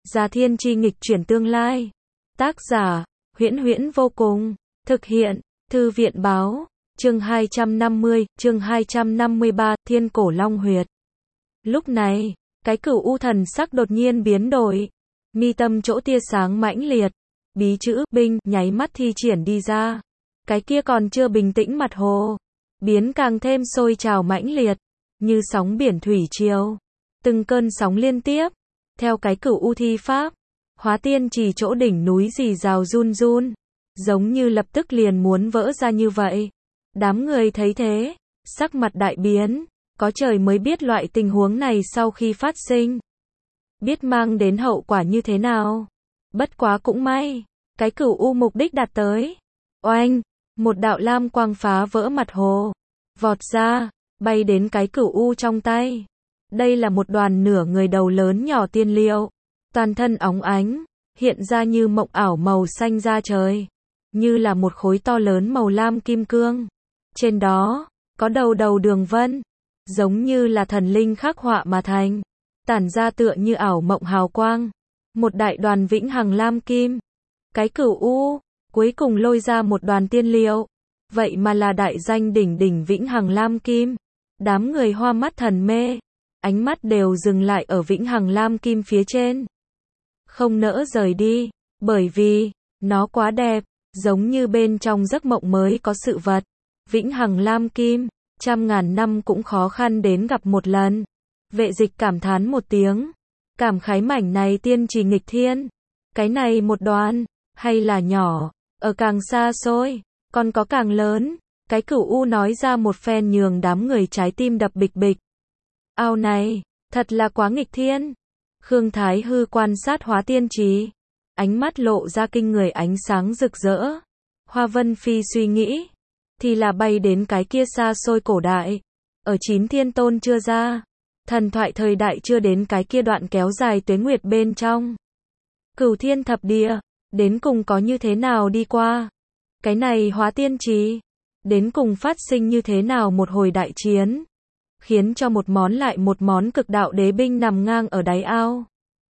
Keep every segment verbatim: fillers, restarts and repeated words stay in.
Gia Thiên Chi nghịch chuyển tương lai. Tác giả, Huyễn Huyễn vô cùng. Thực hiện, Thư viện báo. Chương hai trăm năm mươi, chương hai trăm năm mươi ba, Thiên Cổ Long Huyệt. Lúc này, cái Cửu U thần sắc đột nhiên biến đổi. Mi tâm chỗ tia sáng mãnh liệt. Bí chữ, binh, nháy mắt thi triển đi ra. Cái kia còn chưa bình tĩnh mặt hồ. Biến càng thêm sôi trào mãnh liệt. Như sóng biển thủy triều. Từng cơn sóng liên tiếp. Theo cái Cửu U thi pháp. Hóa Tiên Trì chỗ đỉnh núi rì rào run run. Giống như lập tức liền muốn vỡ ra như vậy. Đám người thấy thế. Sắc mặt đại biến. Có trời mới biết loại tình huống này sau khi phát sinh. Biết mang đến hậu quả như thế nào. Bất quá cũng may. Cái Cửu U mục đích đạt tới. Oanh. Một đạo lam quang phá vỡ mặt hồ. Vọt ra. Bay đến cái Cửu U trong tay. Đây là một đoàn nửa người đầu lớn nhỏ tiên liệu. Toàn thân óng ánh. Hiện ra như mộng ảo màu xanh da trời. Như là một khối to lớn màu lam kim cương. Trên đó, có đầu đầu đường vân. Giống như là thần linh khắc họa mà thành. Tản ra tựa như ảo mộng hào quang. Một đại đoàn vĩnh hằng lam kim. Cái Cửu U, cuối cùng lôi ra một đoàn tiên liệu. Vậy mà là đại danh đỉnh đỉnh vĩnh hằng lam kim. Đám người hoa mắt thần mê. Ánh mắt đều dừng lại ở vĩnh hằng lam kim phía trên. Không nỡ rời đi. Bởi vì, nó quá đẹp. Giống như bên trong giấc mộng mới có sự vật. Vĩnh hằng lam kim. Trăm ngàn năm cũng khó khăn đến gặp một lần. Vệ Dịch cảm thán một tiếng. Cảm khái mảnh này tiên trì nghịch thiên. Cái này một đoàn. Hay là nhỏ. Ở càng xa xôi. Còn có càng lớn. Cái Cửu U nói ra một phen nhường đám người trái tim đập bịch bịch. Ao này. Thật là quá nghịch thiên. Khương Thái Hư quan sát Hóa Tiên Trì. Ánh mắt lộ ra kinh người ánh sáng rực rỡ. Hoa Vân Phi suy nghĩ. Thì là bay đến cái kia xa xôi cổ đại. Ở chín thiên tôn chưa ra. Thần thoại thời đại chưa đến cái kia đoạn kéo dài tuế nguyệt bên trong. Cửu thiên thập địa. Đến cùng có như thế nào đi qua. Cái này Hóa Tiên Trì. Đến cùng phát sinh như thế nào một hồi đại chiến. Khiến cho một món lại một món cực đạo đế binh nằm ngang ở đáy ao.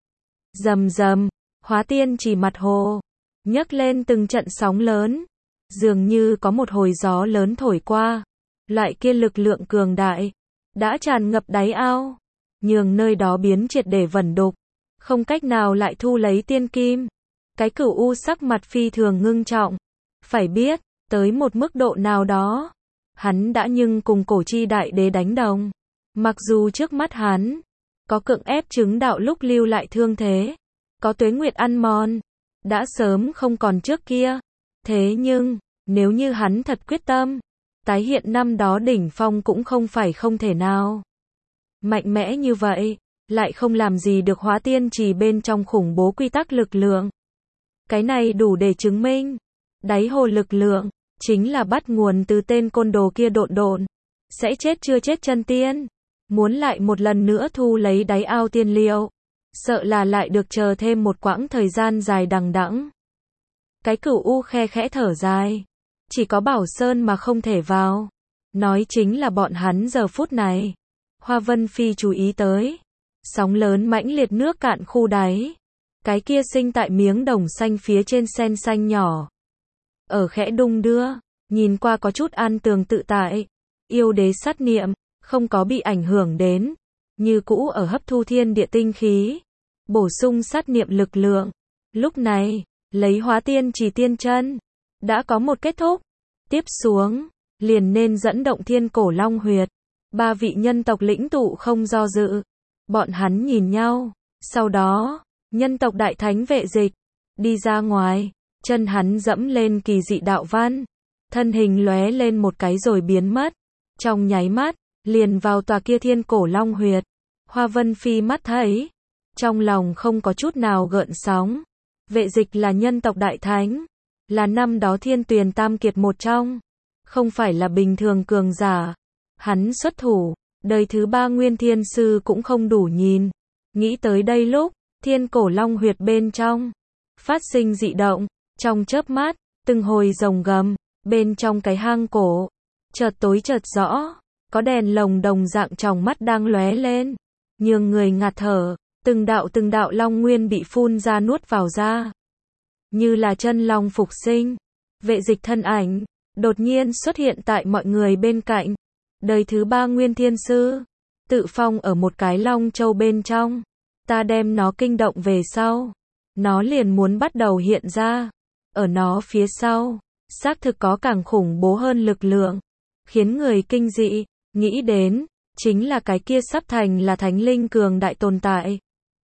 Rầm rầm. Hóa Tiên Trì mặt hồ. Nhấc lên từng trận sóng lớn. Dường như có một hồi gió lớn thổi qua. Loại kia lực lượng cường đại. Đã tràn ngập đáy ao. Nhường nơi đó biến triệt để vẩn đục. Không cách nào lại thu lấy tiên kim. Cái Cửu U sắc mặt phi thường ngưng trọng. Phải biết, tới một mức độ nào đó. Hắn đã nhưng cùng cổ chi đại đế đánh đồng. Mặc dù trước mắt hắn. Có cưỡng ép chứng đạo lúc lưu lại thương thế. Có tuế nguyệt ăn mòn. Đã sớm không còn trước kia. Thế nhưng, nếu như hắn thật quyết tâm. Tái hiện năm đó đỉnh phong cũng không phải không thể nào. Mạnh mẽ như vậy. Lại không làm gì được Hóa Tiên Trì bên trong khủng bố quy tắc lực lượng. Cái này đủ để chứng minh. Đáy hồ lực lượng. Chính là bắt nguồn từ tên côn đồ kia độn độn. Sẽ chết chưa chết chân tiên. Muốn lại một lần nữa thu lấy đáy ao tiên liệu. Sợ là lại được chờ thêm một quãng thời gian dài đằng đẵng. Cái Cửu U khe khẽ thở dài. Chỉ có Bảo Sơn mà không thể vào. Nói chính là bọn hắn giờ phút này. Hoa Vân Phi chú ý tới. Sóng lớn mãnh liệt nước cạn khu đáy. Cái kia sinh tại miếng đồng xanh phía trên sen xanh nhỏ. Ở khẽ đung đưa. Nhìn qua có chút an tường tự tại. Yêu đế sát niệm. Không có bị ảnh hưởng đến. Như cũ ở hấp thu thiên địa tinh khí. Bổ sung sát niệm lực lượng. Lúc này, lấy Hóa Tiên Trì tiên chân. Đã có một kết thúc. Tiếp xuống, liền nên dẫn động Thiên Cổ Long Huyệt. Ba vị nhân tộc lĩnh tụ không do dự. Bọn hắn nhìn nhau. Sau đó, nhân tộc đại thánh Vệ Dịch. Đi ra ngoài. Chân hắn dẫm lên kỳ dị đạo văn. Thân hình lóe lên một cái rồi biến mất. Trong nháy mắt, liền vào tòa kia Thiên Cổ Long Huyệt. Hoa Vân Phi mắt thấy. Trong lòng không có chút nào gợn sóng. Vệ Dịch là nhân tộc đại thánh. Là năm đó Thiên Tuyền Tam Kiệt một trong. Không phải là bình thường cường giả. Hắn xuất thủ. Đời thứ ba Nguyên Thiên Sư cũng không đủ nhìn. Nghĩ tới đây lúc. Thiên Cổ Long Huyệt bên trong. Phát sinh dị động. Trong chớp mắt. Từng hồi rồng gầm. Bên trong cái hang cổ. Chợt tối chợt rõ. Có đèn lồng đồng dạng tròng mắt đang lóe lên. Nhường người ngạt thở. Từng đạo từng đạo long nguyên bị phun ra nuốt vào ra. Như là chân long phục sinh. Vệ dịch thân ảnh, đột nhiên xuất hiện tại mọi người bên cạnh. Đời thứ ba Nguyên Thiên Sư, tự phong ở một cái long châu bên trong. Ta đem nó kinh động về sau. Nó liền muốn bắt đầu hiện ra. Ở nó phía sau, xác thực có càng khủng bố hơn lực lượng. Khiến người kinh dị, nghĩ đến, chính là cái kia sắp thành là thánh linh cường đại tồn tại.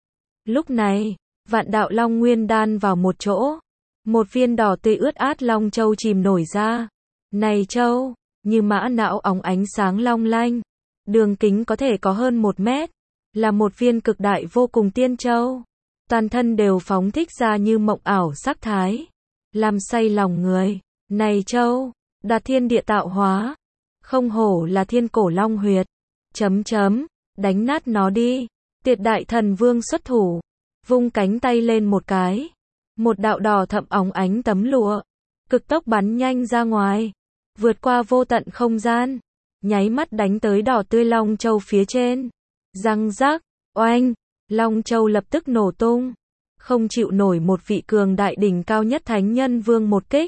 Lúc này, vạn đạo long nguyên đan vào một chỗ. Một viên đỏ tươi ướt át long châu chìm nổi ra. Này châu, như mã não óng ánh sáng long lanh. Đường kính có thể có hơn một mét. Là một viên cực đại vô cùng tiên châu. Toàn thân đều phóng thích ra như mộng ảo sắc thái. Làm say lòng người. Này châu, đạt thiên địa tạo hóa. Không hổ là thiên cổ long huyệt. Chấm chấm, đánh nát nó đi. Tiệt đại thần vương xuất thủ. Vung cánh tay lên một cái. Một đạo đỏ thẫm óng ánh tấm lụa. Cực tốc bắn nhanh ra ngoài. Vượt qua vô tận không gian. Nháy mắt đánh tới đỏ tươi long châu phía trên. Răng rác, oanh. Long châu lập tức nổ tung. Không chịu nổi một vị cường đại đỉnh cao nhất thánh nhân vương một kích.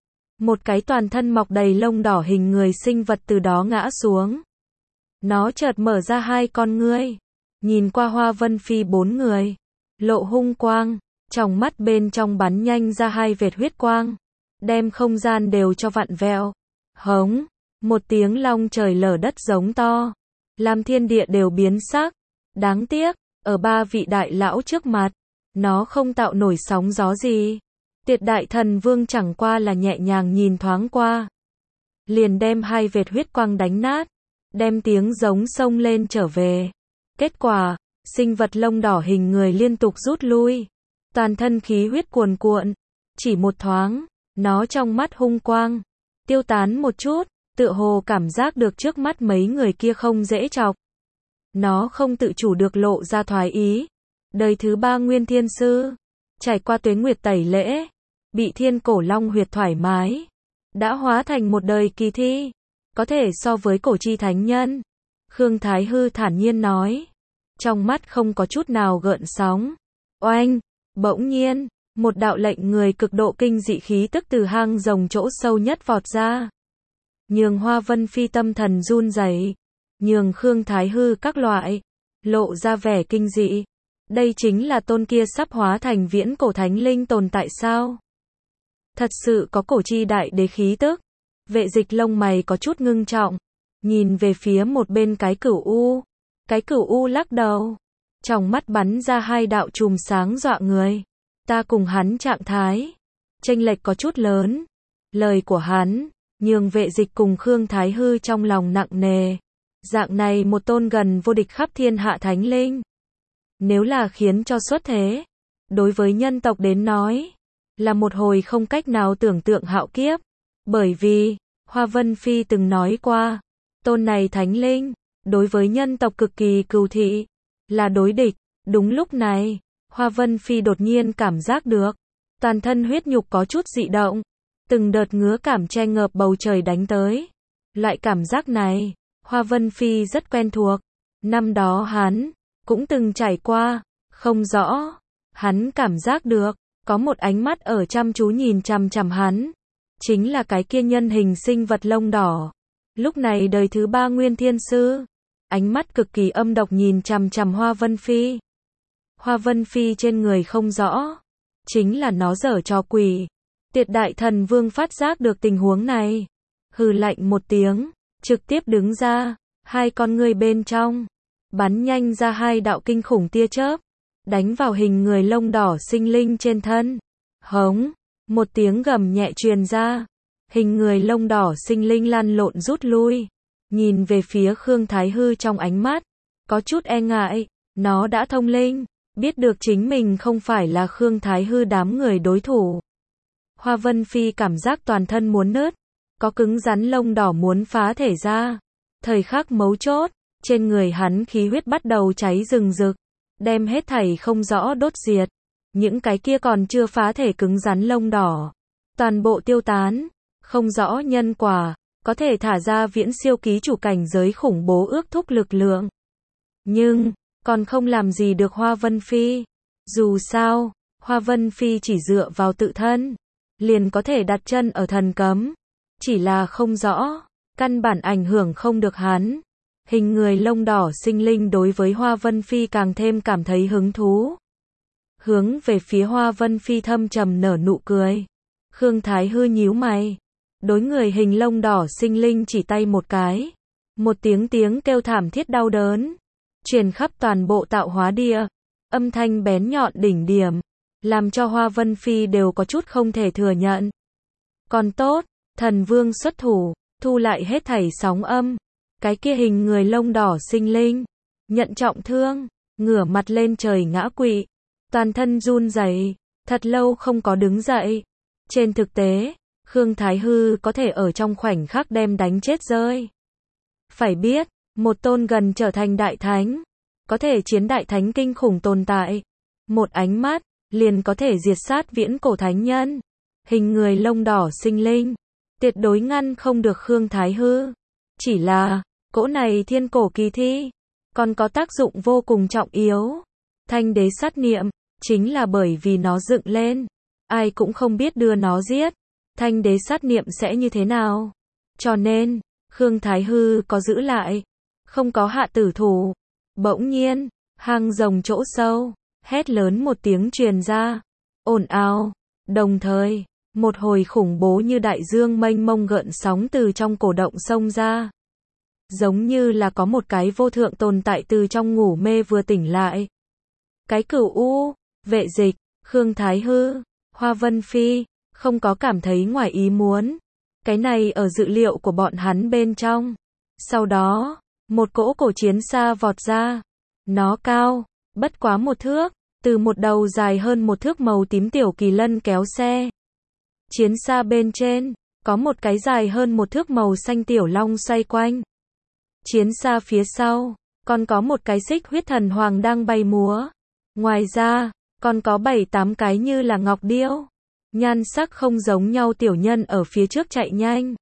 Một cái toàn thân mọc đầy lông đỏ hình người sinh vật từ đó ngã xuống. Nó chợt mở ra hai con ngươi. Nhìn qua Hoa Vân Phi bốn người. Lộ hung quang. Trong mắt bên trong bắn nhanh ra hai vệt huyết quang. Đem không gian đều cho vặn vẹo. Hống. Một tiếng long trời lở đất giống to. Làm thiên địa đều biến sắc. Đáng tiếc. Ở ba vị đại lão trước mặt. Nó không tạo nổi sóng gió gì. Tiệt đại thần vương chẳng qua là nhẹ nhàng nhìn thoáng qua. Liền đem hai vệt huyết quang đánh nát. Đem tiếng giống sông lên trở về. Kết quả, sinh vật lông đỏ hình người liên tục rút lui. Toàn thân khí huyết cuồn cuộn. Chỉ một thoáng, nó trong mắt hung quang. Tiêu tán một chút, tựa hồ cảm giác được trước mắt mấy người kia không dễ chọc. Nó không tự chủ được lộ ra thoái ý. Đời thứ ba Nguyên Thiên Sư. Trải qua tuế nguyệt tẩy lễ. Bị thiên cổ long huyệt thoải mái. Đã hóa thành một đời kỳ thi. Có thể so với cổ chi thánh nhân. Khương Thái Hư thản nhiên nói. Trong mắt không có chút nào gợn sóng. Oanh, bỗng nhiên, một đạo lệnh người cực độ kinh dị khí tức từ hang rồng chỗ sâu nhất vọt ra. Nhường Hoa Vân Phi tâm thần run rẩy, nhường Khương Thái Hư các loại, lộ ra vẻ kinh dị. Đây chính là tôn kia sắp hóa thành viễn cổ thánh linh tồn tại sao? Thật sự có cổ chi đại đế khí tức. Vệ dịch lông mày có chút ngưng trọng. Nhìn về phía một bên cái cửu u. Cái cửu u lắc đầu. Trong mắt bắn ra hai đạo chùm sáng dọa người. Ta cùng hắn trạng thái. Chênh lệch có chút lớn. Lời của hắn, nhường vệ dịch cùng Khương Thái Hư trong lòng nặng nề. Dạng này một tôn gần vô địch khắp thiên hạ thánh linh. Nếu là khiến cho xuất thế. Đối với nhân tộc đến nói. Là một hồi không cách nào tưởng tượng hạo kiếp. Bởi vì, Hoa Vân Phi từng nói qua. Tôn này thánh linh. Đối với nhân tộc cực kỳ cừu thị. Là đối địch. Đúng lúc này, Hoa Vân Phi đột nhiên cảm giác được. Toàn thân huyết nhục có chút dị động. Từng đợt ngứa cảm che ngợp bầu trời đánh tới. Loại cảm giác này, Hoa Vân Phi rất quen thuộc. Năm đó hắn, cũng từng trải qua. Không rõ. Hắn cảm giác được. Có một ánh mắt ở chăm chú nhìn chằm chằm hắn. Chính là cái kia nhân hình sinh vật lông đỏ. Lúc này đời thứ ba Nguyên Thiên Sư. Ánh mắt cực kỳ âm độc nhìn chằm chằm Hoa Vân Phi. Hoa Vân Phi trên người không rõ. Chính là nó giở trò quỷ. Tiệt đại thần vương phát giác được tình huống này. Hừ lạnh một tiếng. Trực tiếp đứng ra. Hai con người bên trong. Bắn nhanh ra hai đạo kinh khủng tia chớp. Đánh vào hình người lông đỏ sinh linh trên thân. Hống. Một tiếng gầm nhẹ truyền ra. Hình người lông đỏ sinh linh lăn lộn rút lui. Nhìn về phía Khương Thái Hư trong ánh mắt. Có chút e ngại. Nó đã thông linh. Biết được chính mình không phải là Khương Thái Hư đám người đối thủ. Hoa Vân Phi cảm giác toàn thân muốn nứt. Có cứng rắn lông đỏ muốn phá thể ra. Thời khắc mấu chốt. Trên người hắn khí huyết bắt đầu cháy rừng rực. Đem hết thảy không rõ đốt diệt. Những cái kia còn chưa phá thể cứng rắn lông đỏ. Toàn bộ tiêu tán. Không rõ nhân quả. Có thể thả ra viễn siêu ký chủ cảnh giới khủng bố ước thúc lực lượng. Nhưng, còn không làm gì được Hoa Vân Phi. Dù sao, Hoa Vân Phi chỉ dựa vào tự thân, liền có thể đặt chân ở thần cấm. Chỉ là không rõ, căn bản ảnh hưởng không được hắn. Hình người lông đỏ sinh linh đối với Hoa Vân Phi càng thêm cảm thấy hứng thú. Hướng về phía Hoa Vân Phi thâm trầm nở nụ cười. Khương Thái Hư nhíu mày. Đối người hình lông đỏ sinh linh chỉ tay một cái. Một tiếng tiếng kêu thảm thiết đau đớn. Truyền khắp toàn bộ tạo hóa địa. Âm thanh bén nhọn đỉnh điểm. Làm cho Hoa Vân Phi đều có chút không thể thừa nhận. Còn tốt, thần vương xuất thủ, thu lại hết thảy sóng âm. Cái kia hình người lông đỏ sinh linh. Nhận trọng thương, ngửa mặt lên trời ngã quỵ. Toàn thân run rẩy, thật lâu không có đứng dậy. Trên thực tế, Khương Thái Hư có thể ở trong khoảnh khắc đem đánh chết rơi. Phải biết, một tôn gần trở thành đại thánh, có thể chiến đại thánh kinh khủng tồn tại. Một ánh mắt, liền có thể diệt sát viễn cổ thánh nhân. Hình người lông đỏ sinh linh, tuyệt đối ngăn không được Khương Thái Hư. Chỉ là, cỗ này thiên cổ kỳ thi, còn có tác dụng vô cùng trọng yếu. Thanh đế sát niệm, chính là bởi vì nó dựng lên. Ai cũng không biết đưa nó giết. Thanh đế sát niệm sẽ như thế nào. Cho nên, Khương Thái Hư có giữ lại. Không có hạ tử thủ. Bỗng nhiên, hang rồng chỗ sâu, hét lớn một tiếng truyền ra. Ồn ào. Đồng thời, một hồi khủng bố như đại dương mênh mông gợn sóng từ trong cổ động xông ra. Giống như là có một cái vô thượng tồn tại từ trong ngủ mê vừa tỉnh lại. Cái Cửu U, Vệ Dịch, Khương Thái Hư, Hoa Vân Phi, không có cảm thấy ngoài ý muốn. Cái này ở dự liệu của bọn hắn bên trong. Sau đó, một cỗ cổ chiến xa vọt ra. Nó cao, bất quá một thước, từ một đầu dài hơn một thước màu tím tiểu kỳ lân kéo xe. Chiến xa bên trên, có một cái dài hơn một thước màu xanh tiểu long xoay quanh. Chiến xa phía sau, còn có một cái xích huyết thần hoàng đang bay múa. Ngoài ra, còn có bảy tám cái như là ngọc điêu. Nhan sắc không giống nhau tiểu nhân ở phía trước chạy nhanh.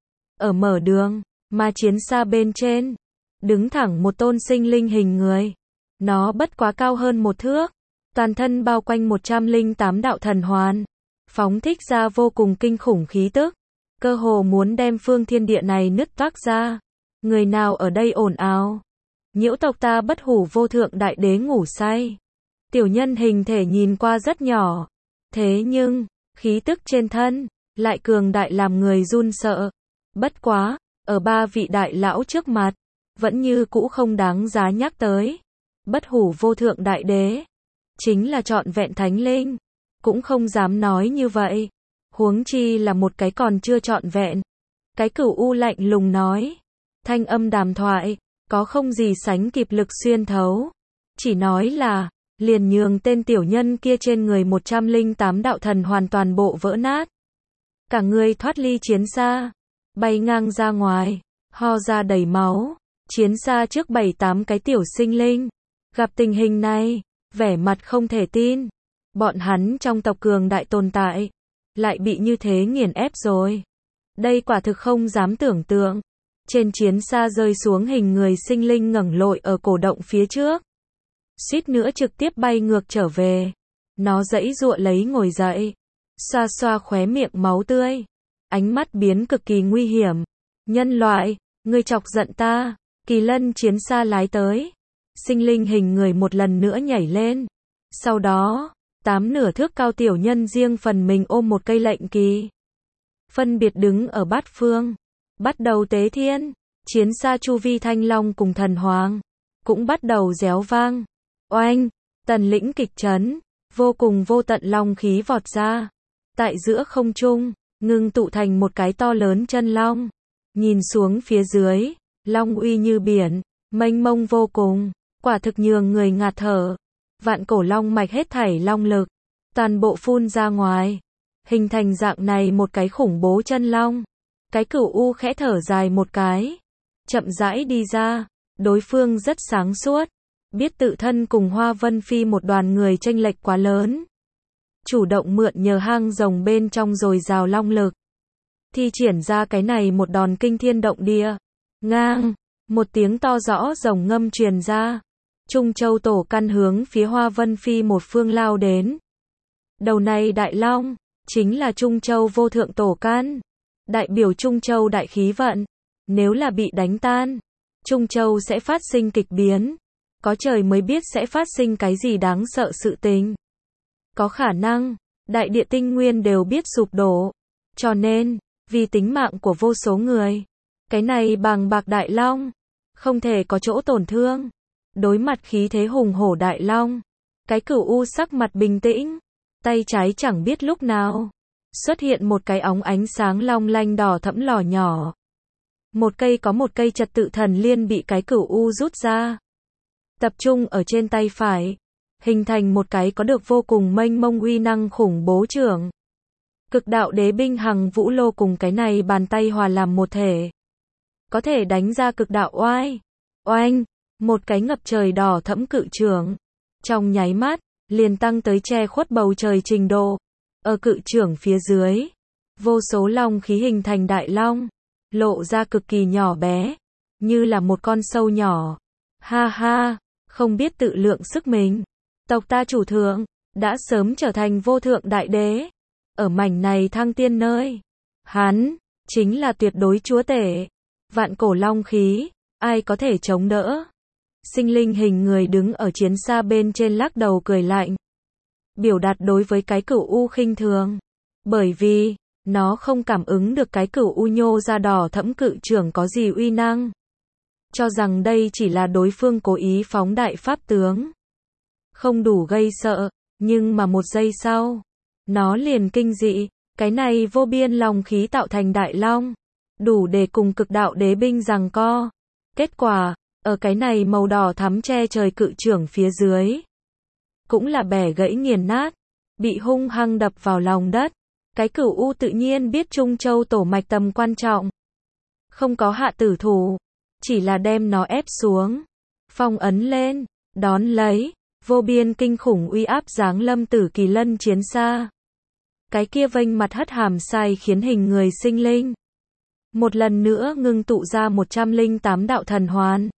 Ở mở đường, mà chiến xa bên trên, đứng thẳng một tôn sinh linh hình người. Nó bất quá cao hơn một thước. Toàn thân bao quanh một trăm lẻ tám đạo thần hoàn. Phóng thích ra vô cùng kinh khủng khí tức. Cơ hồ muốn đem phương thiên địa này nứt toác ra. Người nào ở đây ồn ào? Nhiễu tộc ta bất hủ vô thượng đại đế ngủ say. Tiểu nhân hình thể nhìn qua rất nhỏ. Thế nhưng, khí tức trên thân, lại cường đại làm người run sợ. Bất quá, ở ba vị đại lão trước mặt, vẫn như cũ không đáng giá nhắc tới. Bất hủ vô thượng đại đế, chính là trọn vẹn thánh linh. Cũng không dám nói như vậy. Huống chi là một cái còn chưa trọn vẹn. Cái Cửu U lạnh lùng nói. Thanh âm đàm thoại, có không gì sánh kịp lực xuyên thấu. Chỉ nói là, liền nhường tên tiểu nhân kia trên người một trăm lẻ tám đạo thần hoàn toàn bộ vỡ nát. Cả người thoát ly chiến xa, bay ngang ra ngoài, ho ra đầy máu. Chiến xa trước bảy tám cái tiểu sinh linh, gặp tình hình này, vẻ mặt không thể tin. Bọn hắn trong tộc cường đại tồn tại, lại bị như thế nghiền ép rồi. Đây quả thực không dám tưởng tượng. Trên chiến xa rơi xuống hình người sinh linh ngẩng lội ở cổ động phía trước. Suýt nữa trực tiếp bay ngược trở về. Nó giãy giụa lấy ngồi dậy. Xoa xoa khóe miệng máu tươi. Ánh mắt biến cực kỳ nguy hiểm. Nhân loại, ngươi chọc giận ta. Kỳ lân chiến xa lái tới. Sinh linh hình người một lần nữa nhảy lên. Sau đó, tám nửa thước cao tiểu nhân riêng phần mình ôm một cây lệnh kỳ. Phân biệt đứng ở bát phương. Bắt đầu tế thiên. Chiến xa chu vi thanh long cùng thần hoàng. Cũng bắt đầu réo vang. Oanh, tần lĩnh kịch chấn. Vô cùng vô tận long khí vọt ra. Tại giữa không trung, ngưng tụ thành một cái to lớn chân long. Nhìn xuống phía dưới, long uy như biển, mênh mông vô cùng. Quả thực nhường người ngạt thở. Vạn cổ long mạch hết thảy long lực. Toàn bộ phun ra ngoài. Hình thành dạng này một cái khủng bố chân long. Cái Cửu U khẽ thở dài một cái. Chậm rãi đi ra. Đối phương rất sáng suốt. Biết tự thân cùng Hoa Vân Phi một đoàn người chênh lệch quá lớn. Chủ động mượn nhờ hang rồng bên trong dồi dào long lực. Thi triển ra cái này một đòn kinh thiên động địa. Ngang. Một tiếng to rõ rồng ngâm truyền ra. Trung Châu tổ căn hướng phía Hoa Vân Phi một phương lao đến. Đầu này Đại Long, chính là Trung Châu vô thượng tổ căn, đại biểu Trung Châu đại khí vận. Nếu là bị đánh tan, Trung Châu sẽ phát sinh kịch biến. Có trời mới biết sẽ phát sinh cái gì đáng sợ sự tình. Có khả năng, đại địa tinh nguyên đều biết sụp đổ. Cho nên, vì tính mạng của vô số người, cái này bàng bạc Đại Long, không thể có chỗ tổn thương. Đối mặt khí thế hùng hổ Đại Long, cái Cửu U sắc mặt bình tĩnh, tay trái chẳng biết lúc nào xuất hiện một cái óng ánh sáng long lanh đỏ thẫm lò nhỏ. Một cây có một cây trật tự thần liên bị cái Cửu U rút ra, tập trung ở trên tay phải, hình thành một cái có được vô cùng mênh mông uy năng khủng bố trưởng. Cực đạo đế binh hằng vũ lô cùng cái này bàn tay hòa làm một thể, có thể đánh ra cực đạo oai. Oanh, một cái ngập trời đỏ thẫm cự trưởng, trong nháy mắt, liền tăng tới che khuất bầu trời trình độ. Ở cự trưởng phía dưới, vô số long khí hình thành Đại Long, lộ ra cực kỳ nhỏ bé, như là một con sâu nhỏ. Ha ha, không biết tự lượng sức mình. Tộc ta chủ thượng, đã sớm trở thành vô thượng đại đế. Ở mảnh này thăng tiên nơi, hắn, chính là tuyệt đối chúa tể. Vạn cổ long khí, ai có thể chống đỡ? Sinh linh hình người đứng ở chiến xa bên trên lắc đầu cười lạnh. Biểu đạt đối với cái Cửu U khinh thường. Bởi vì, nó không cảm ứng được cái Cửu U nhô ra đỏ thẫm cự trưởng có gì uy năng. Cho rằng đây chỉ là đối phương cố ý phóng đại pháp tướng. Không đủ gây sợ, nhưng mà một giây sau, nó liền kinh dị. Cái này vô biên long khí tạo thành Đại Long, đủ để cùng cực đạo đế binh giằng co. Kết quả, ở cái này màu đỏ thắm che trời cự trưởng phía dưới, cũng là bẻ gãy nghiền nát, bị hung hăng đập vào lòng đất. Cái Cửu U tự nhiên biết Trung Châu tổ mạch tầm quan trọng, không có hạ tử thủ, chỉ là đem nó ép xuống, phong ấn lên, đón lấy, vô biên kinh khủng uy áp giáng lâm Tử Kỳ Lân chiến xa. Cái kia vênh mặt hất hàm sai khiến hình người sinh linh một lần nữa ngưng tụ ra một trăm lẻ tám đạo thần hoàn,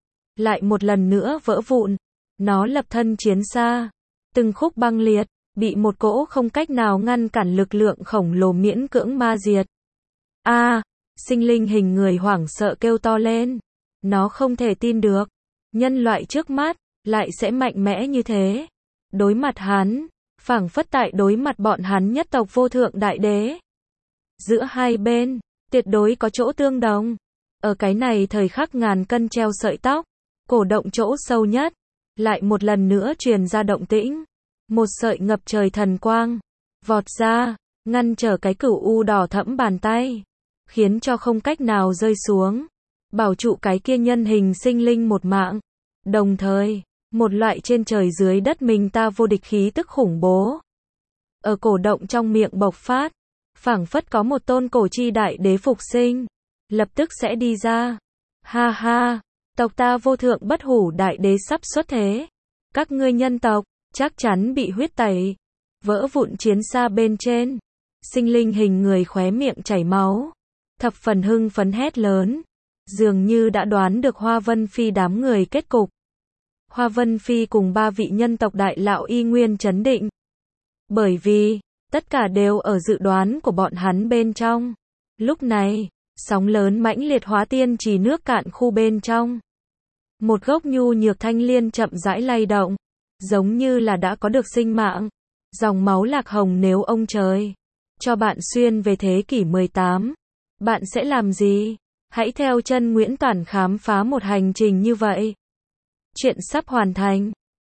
lại một lần nữa vỡ vụn. Nó lập thân chiến xa, từng khúc băng liệt, bị một cỗ không cách nào ngăn cản lực lượng khổng lồ miễn cưỡng ma diệt. A, à, sinh linh hình người hoảng sợ kêu to lên. Nó không thể tin được, nhân loại trước mắt lại sẽ mạnh mẽ như thế. Đối mặt hắn, phảng phất tại đối mặt bọn hắn nhất tộc vô thượng đại đế. Giữa hai bên, tuyệt đối có chỗ tương đồng. Ở cái này thời khắc ngàn cân treo sợi tóc, cổ động chỗ sâu nhất, lại một lần nữa truyền ra động tĩnh. Một sợi ngập trời thần quang, vọt ra, ngăn trở cái Cửu U đỏ thẫm bàn tay, khiến cho không cách nào rơi xuống, bảo trụ cái kia nhân hình sinh linh một mạng. Đồng thời, một loại trên trời dưới đất mình ta vô địch khí tức khủng bố, ở cổ động trong miệng bộc phát, phảng phất có một tôn cổ chi đại đế phục sinh, lập tức sẽ đi ra. Ha ha, tộc ta vô thượng bất hủ đại đế sắp xuất thế. Các ngươi nhân tộc, chắc chắn bị huyết tẩy. Vỡ vụn chiến xa bên trên, sinh linh hình người khóe miệng chảy máu, thập phần hưng phấn hét lớn, dường như đã đoán được Hoa Vân Phi đám người kết cục. Hoa Vân Phi cùng ba vị nhân tộc đại lão y nguyên chấn định, bởi vì tất cả đều ở dự đoán của bọn hắn bên trong. Lúc này, sóng lớn mãnh liệt hóa tiên trì nước cạn khu bên trong, một gốc nhu nhược thanh liên chậm rãi lay động, giống như là đã có được sinh mạng. Dòng máu lạc hồng, nếu ông trời cho bạn xuyên về thế kỷ mười tám, bạn sẽ làm gì? Hãy theo chân Nguyễn Toản khám phá một hành trình như vậy. Chuyện sắp hoàn thành.